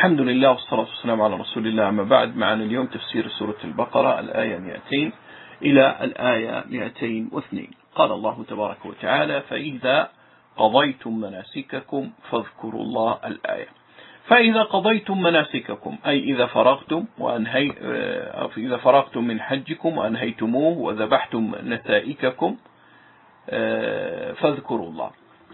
الحمد لله والصلاة والسلام على رسول الله. أما بعد، معنا اليوم تفسير سورة البقرة الآية 200 إلى الآية 202. قال الله تبارك وتعالى: فإذا قضيتم مناسككم فاذكروا الله. الآية: فإذا قضيتم مناسككم أي إذا فرغتم من حجكم وأنهيتموه وذبحتم نسائككم فاذكروا الله.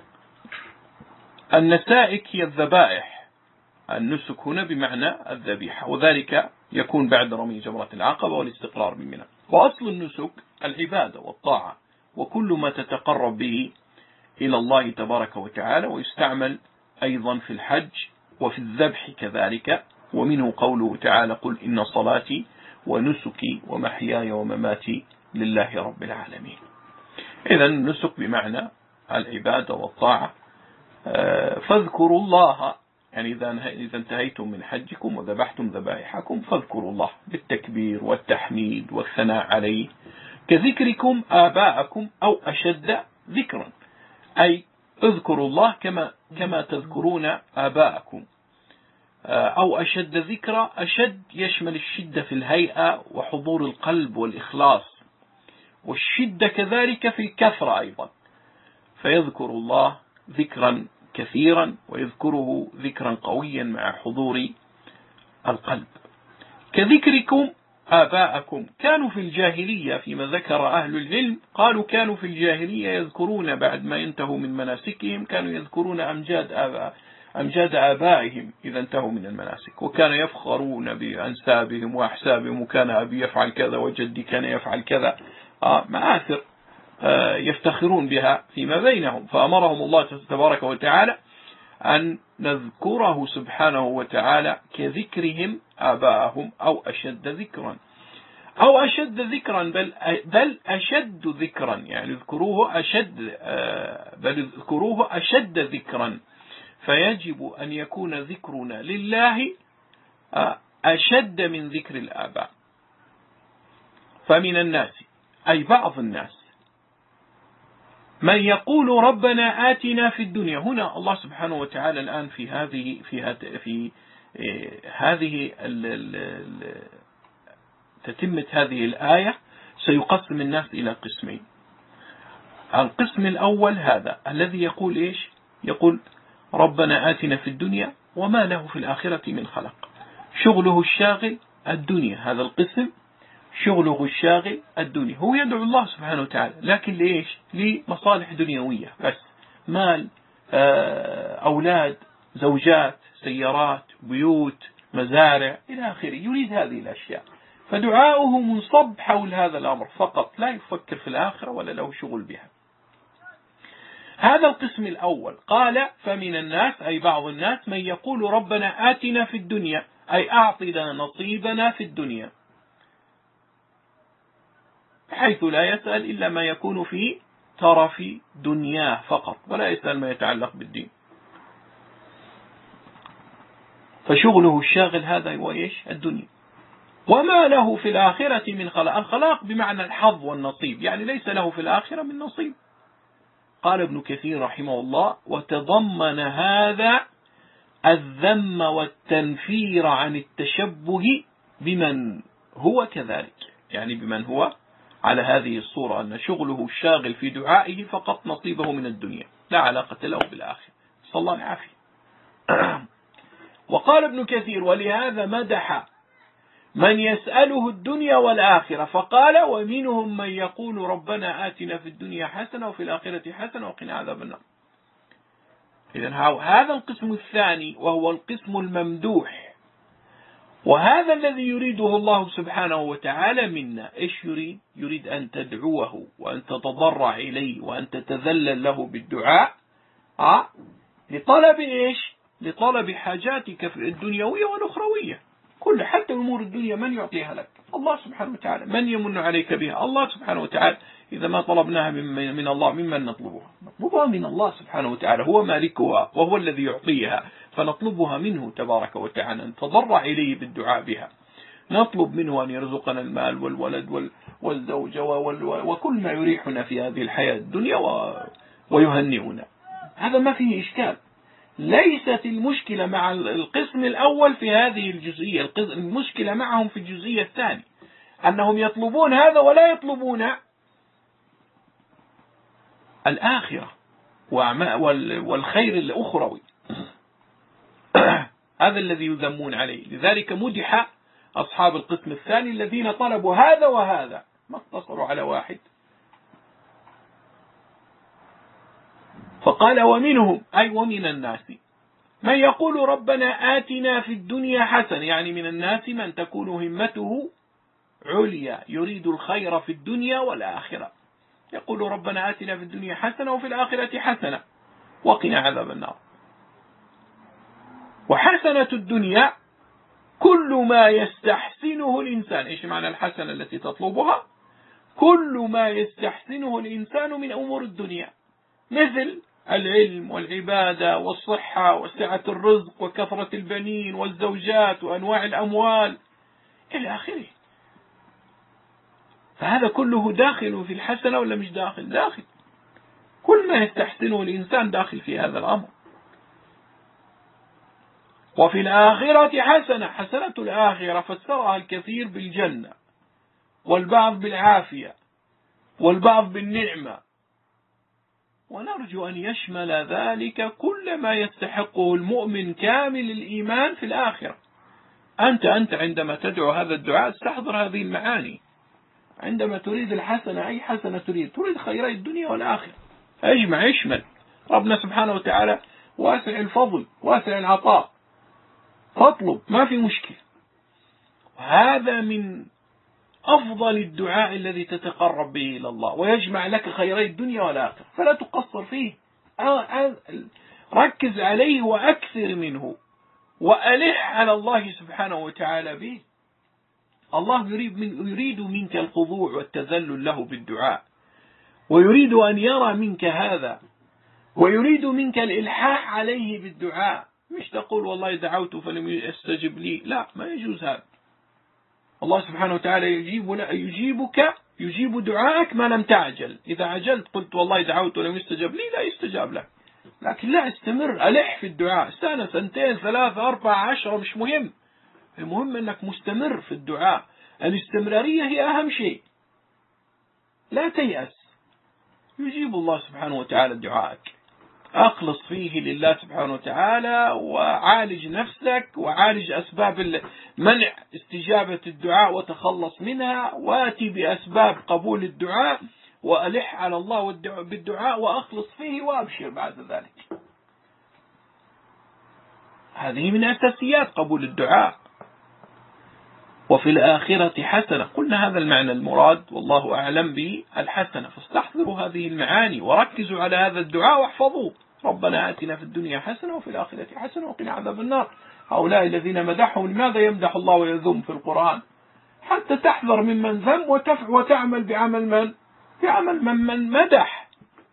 النسائك هي الذبائح. النسك هنا بمعنى الذبيحة، وذلك يكون بعد رمي جمرة العقبة والاستقرار من منى. وأصل النسك العبادة والطاعة وكل ما تتقرب به إلى الله تبارك وتعالى، ويستعمل أيضا في الحج وفي الذبح كذلك. ومنه قوله تعالى: قل إن صلاتي ونسكي ومحياي ومماتي لله رب العالمين. إذن النسك بمعنى العبادة والطاعة. فاذكروا الله، يعني إذا انتهيتم من حجكم وذبحتم ذبائحكم فاذكروا الله بالتكبير والتحميد والثناء عليه، كذكركم آباءكم أو أشد ذكرا، أي اذكروا الله كما تذكرون آباءكم. أو أشد ذكرا، أشد يشمل الشدة في الهيئة وحضور القلب والإخلاص، والشدة كذلك في الكثرة أيضا. فيذكر الله ذكرا كثيرا ويذكره ذكرا قويا مع حضور القلب. كذكركم آباءكم، كانوا في الجاهلية فيما ذكر أهل العلم، قالوا كانوا في الجاهلية يذكرون بعد ما ينتهوا من مناسكهم، كانوا يذكرون أمجاد آبائهم إذا انتهوا من المناسك، وكانوا يفخرون بأنسابهم وأحسابهم، وكان أبي يفعل كذا وجدي كان يفعل كذا، مآثر يفتخرون بها فيما بينهم. فأمرهم الله تبارك وتعالى أن نذكره سبحانه وتعالى كذكرهم آباءهم أو أشد ذكرا، أو أشد ذكرا، بل أشد ذكرا، يعني اذكروه أشد، بل اذكروه أشد ذكرا. فيجب أن يكون ذكرنا لله أشد من ذكر الآباء. فمن الناس أي بعض الناس من يقول ربنا آتنا في الدنيا. هنا الله سبحانه وتعالى الآن في هذه تتمة هذه الآية سيقسم الناس إلى قسمين. القسم الأول هذا الذي يقول إيش؟ يقول ربنا آتنا في الدنيا وما له في الآخرة من خلق، شغله الشاغل الدنيا. هذا القسم شغله الشاغل الدنيا، هو يدعو الله سبحانه وتعالى، لكن ليش؟ لمصالح دنيوية بس، مال، أولاد، زوجات، سيارات، بيوت، مزارع إلى آخره، يريد هذه الأشياء. فدعاؤه منصب حول هذا الأمر فقط، لا يفكر في الآخرة ولا له شغل بها. هذا القسم الأول. قال فمن الناس أي بعض الناس من يقول ربنا آتنا في الدنيا، أي أعطنا نصيبنا في الدنيا، حيث لا يسأل إلا ما يكون في طرف دنياه فقط، ولا يسأل ما يتعلق بالدين. فشغله الشاغل هذا هو إيش؟ الدنيا. وما له في الآخرة من خلاق. الخلاق بمعنى الحظ والنصيب، يعني ليس له في الآخرة من نصيب. قال ابن كثير رحمه الله: وتضمن هذا الذم والتنفير عن التشبه بمن هو كذلك، يعني بمن هو على هذه الصورة، أن شغله الشاغل في دعائه فقط نصيبه من الدنيا، لا علاقة له بالآخرة. صلى الله العافية. وقال ابن كثير: ولهذا مدح من يسأله الدنيا والآخرة، فقال: ومنهم من يقول ربنا آتنا في الدنيا حسنة وفي الآخرة حسنة وقنا عذاب النار. إذن هذا القسم الثاني وهو القسم الممدوح، وهذا الذي يريده الله سبحانه وتعالى منا. إيش يريد؟ يريد أن تدعوه وأن تتضرع إليه وأن تتذلل له بالدعاء، لطلب إيش؟ لطلب حاجاتك الدنيوية والأخروية. حتى أمور الدنيا من يعطيها لك؟ الله سبحانه وتعالى. من يمن عليك بها؟ الله سبحانه وتعالى. إذا ما طلبناها من الله، ممن نطلبها؟ نطلبها من الله سبحانه وتعالى، هو مالكها وهو الذي يعطيها، فنطلبها منه تبارك وتعالى، نتضرع إليه بالدعاء بها، نطلب منه أن يرزقنا المال والولد والزوجة وكل ما يريحنا في هذه الحياة الدنيا ويهنئنا. هذا ما فيه إشكال. ليست المشكلة مع القسم الأول في هذه الجزئية، المشكلة معهم في الجزئية الثانية، أنهم يطلبون هذا ولا يطلبون الآخرة والخير الأخروي. هذا الذي يذمون عليه. لذلك مدح أصحاب القسم الثاني الذين طلبوا هذا وهذا، ما اقتصروا على واحد. فقال ومنهم أي ومن الناس من يقول ربنا آتنا في الدنيا حسنة، يعني من الناس من تكون همته عليا يريد الخير في الدنيا والآخرة، يقول ربنا آتنا في الدنيا حسنة وفي الآخرة حسنة وقنا عذاب النار. وحسنة الدنيا كل ما يستحسنه الإنسان. إيش معنى الحسنة التي تطلبها؟ كل ما يستحسنه الإنسان من أمور الدنيا، مثل العلم والعبادة والصحة وسعة الرزق وكثرة البنين والزوجات وأنواع الأموال إلى آخره. فهذا كله داخل في الحسنة ولا مش داخل؟ داخل. كل ما يستحسنه الإنسان داخل في هذا الأمر. وفي الآخرة حسنة. حسنة الآخرة فسرها الكثير بالجنة، والبعض بالعافية، والبعض بالنعمة، ونرجو أن يشمل ذلك كل ما يستحقه المؤمن كامل الإيمان في الآخرة. أنت عندما تدعو هذا الدعاء استحضر هذه المعاني. عندما تريد الحسنة، أي حسنة تريد خيري الدنيا والآخرة، أجمع يشمل. ربنا سبحانه وتعالى واسع الفضل واسع العطاء، فاطلب ما في مشكلة. هذا من أفضل الدعاء الذي تتقرب به إلى الله، ويجمع لك خيري الدنيا والآخرة، فلا تقصر فيه. ركز عليه وأكثر منه، وألح على الله سبحانه وتعالى به. الله يريد منك الخضوع والتذلل له بالدعاء، ويريد أن يرى منك هذا، ويريد منك الإلحاح عليه بالدعاء. مش تقول والله دعوت فلم يستجب لي، لا، ما يجوز هذا. الله سبحانه وتعالى يجيب دعائك ما لم تعجل. إذا عجلت قلت والله دعوت ولم يستجب لي، لا يستجاب لك. لكن لا، استمر، ألح في الدعاء، سنة، سنتين، 3، 4، 10، مش مهم. المهم أنك مستمر في الدعاء. الاستمرارية هي أهم شيء. لا تيأس، يجيب الله سبحانه وتعالى دعائك. أخلص فيه لله سبحانه وتعالى، وعالج نفسك، وعالج أسباب منع استجابة الدعاء وتخلص منها، واتي بأسباب قبول الدعاء، وألح على الله بالدعاء وأخلص فيه، وأبشر بعد ذلك. هذه من أساسيات قبول الدعاء. وفي الآخرة حسنة، قلنا هذا المعنى المراد والله أعلم بالحسنة. فاستحضروا هذه المعاني وركزوا على هذا الدعاء واحفظوه. ربنا آتنا في الدنيا حسنة وفي الآخرة حسنة وقنا عذاب النار. هؤلاء الذين مدحهم، لماذا يمدح الله ويذم في القرآن؟ حتى تحذر ممن ذم وتعمل بعمل من مدح.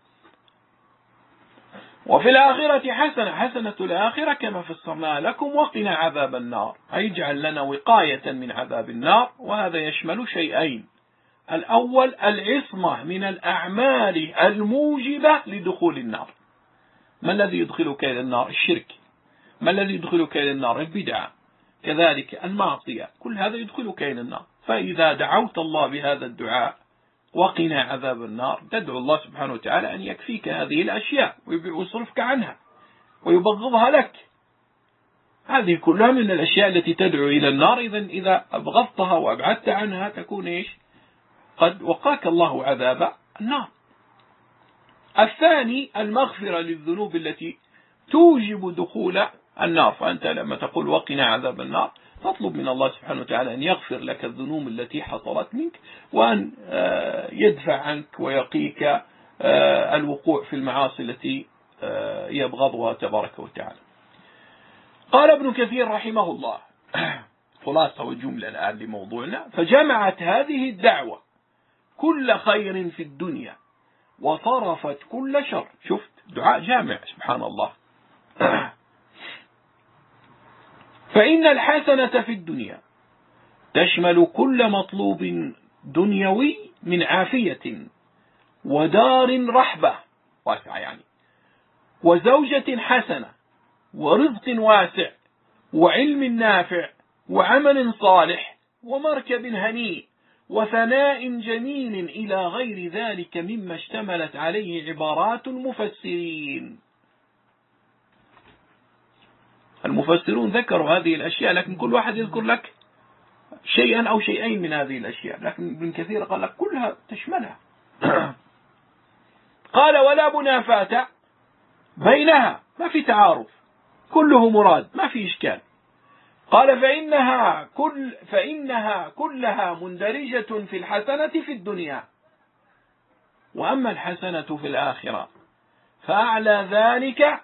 وفي الآخرة حسنة، حسنة الآخرة كما فسرنا لكم، وقنا عذاب النار، أي اجعل لنا وقاية من عذاب النار. وهذا يشمل شيئين: الأول العصمة من الأعمال الموجبة لدخول النار. ما الذي يدخلك إلى النار؟ الشرك. ما الذي يدخلك إلى النار؟ البدعة. كذلك المعصية، كل هذا يدخلك إلى النار. فإذا دعوت الله بهذا الدعاء وقنا عذاب النار، تدعو الله سبحانه وتعالى أن يكفيك هذه الأشياء ويصرفك عنها ويبغضها لك. هذه كلها من الأشياء التي تدعو إلى النار. إذا أبغضتها وأبعدت عنها تكون إيش؟ قد وقاك الله عذاب النار. الثاني المغفرة للذنوب التي توجب دخول النار. فأنت لما تقول وقنا عذاب النار تطلب من الله سبحانه وتعالى أن يغفر لك الذنوب التي حصلت منك، وأن يدفع عنك ويقيك الوقوع في المعاصي التي يبغضها تبارك وتعالى. قال ابن كثير رحمه الله خلاصة وجملة الآن لموضوعنا: فجمعت هذه الدعوة كل خير في الدنيا وصرفت كل شر. شفت دعاء جامع سبحان الله. فإن الحسنة في الدنيا تشمل كل مطلوب دنيوي من عافية ودار رحبة واسعة يعني، وزوجة حسنة ورزق واسع وعلم نافع وعمل صالح ومركب هنيء وثناء جميل إلى غير ذلك مما اشتملت عليه عبارات المفسرين. المفسرون ذكروا هذه الأشياء، لكن كل واحد يذكر لك شيئا أو شيئين من هذه الأشياء، لكن ابن كثير قال لك كلها تشملها. قال ولا منافاة بينها، ما في تعارض، كله مراد، ما في إشكال. قال فإنها كلها مندرجة في الحسنة في الدنيا، وأما الحسنة في الآخرة فأعلى ذلك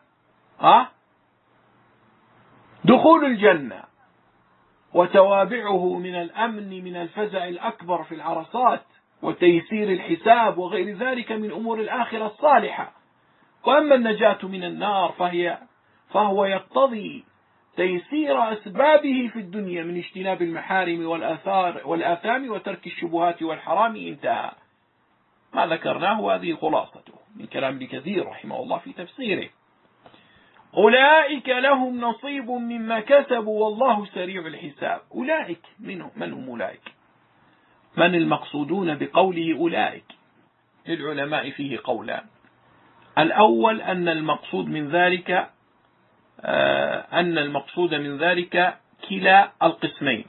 دخول الجنة وتوابعه من الأمن من الفزع الأكبر في العرصات وتيسير الحساب وغير ذلك من أمور الآخرة الصالحة. وأما النجاة من النار فهو يقتضي تيسير أسبابه في الدنيا من اجتناب المحارم والآثام وترك الشبهات والحرام. انتهى ما ذكرناه، هذه خلاصته من كلام ابن كثير رحمه الله في تفسيره. أولئك لهم نصيب مما كسبوا والله سريع الحساب. أولئك من هم أولئك؟ من المقصودون بقوله أولئك؟ للعلماء فيه قولان. الأول أن المقصود من ذلك كلا القسمين،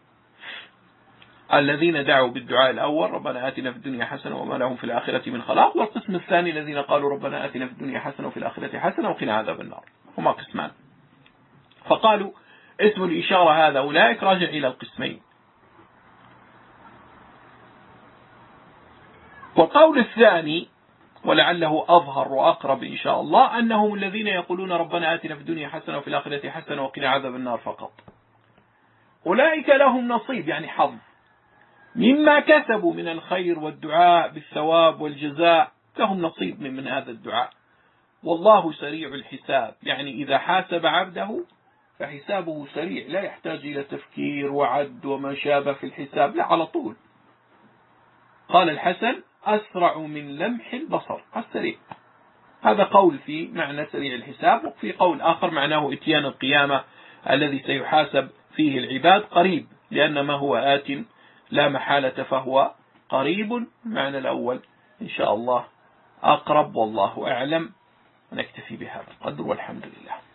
الذين دعوا بالدعاء الأول ربنا آتنا في الدنيا حسنة وما لهم في الآخرة من خلاق، والقسم الثاني الذين قالوا ربنا آتنا في الدنيا حسنة وفي الآخرة حسنة وقنا عذاب النار. هما قسمان، فقالوا اسم الإشارة هذا أولئك راجع إلى القسمين. والقول الثاني ولعله أظهر وأقرب إن شاء الله أنهم الذين يقولون ربنا آتنا في الدنيا حسنة وفي الآخرة حسنة وقنا عذاب النار فقط. أولئك لهم نصيب يعني حظ مما كسبوا من الخير والدعاء بالثواب والجزاء، لهم نصيب من هذا الدعاء. والله سريع الحساب، يعني إذا حاسب عبده فحسابه سريع، لا يحتاج إلى تفكير وعد وما شابه في الحساب، لا على طول. قال الحسن أسرع من لمح البصر، السريع. هذا قول في معنى سريع الحساب، وفي قول آخر معناه إتيان القيامة الذي سيحاسب فيه العباد قريب، لأن ما هو آت لا محالة فهو قريب. المعنى الأول إن شاء الله أقرب، والله أعلم. نكتفي بهذا القدر والحمد لله.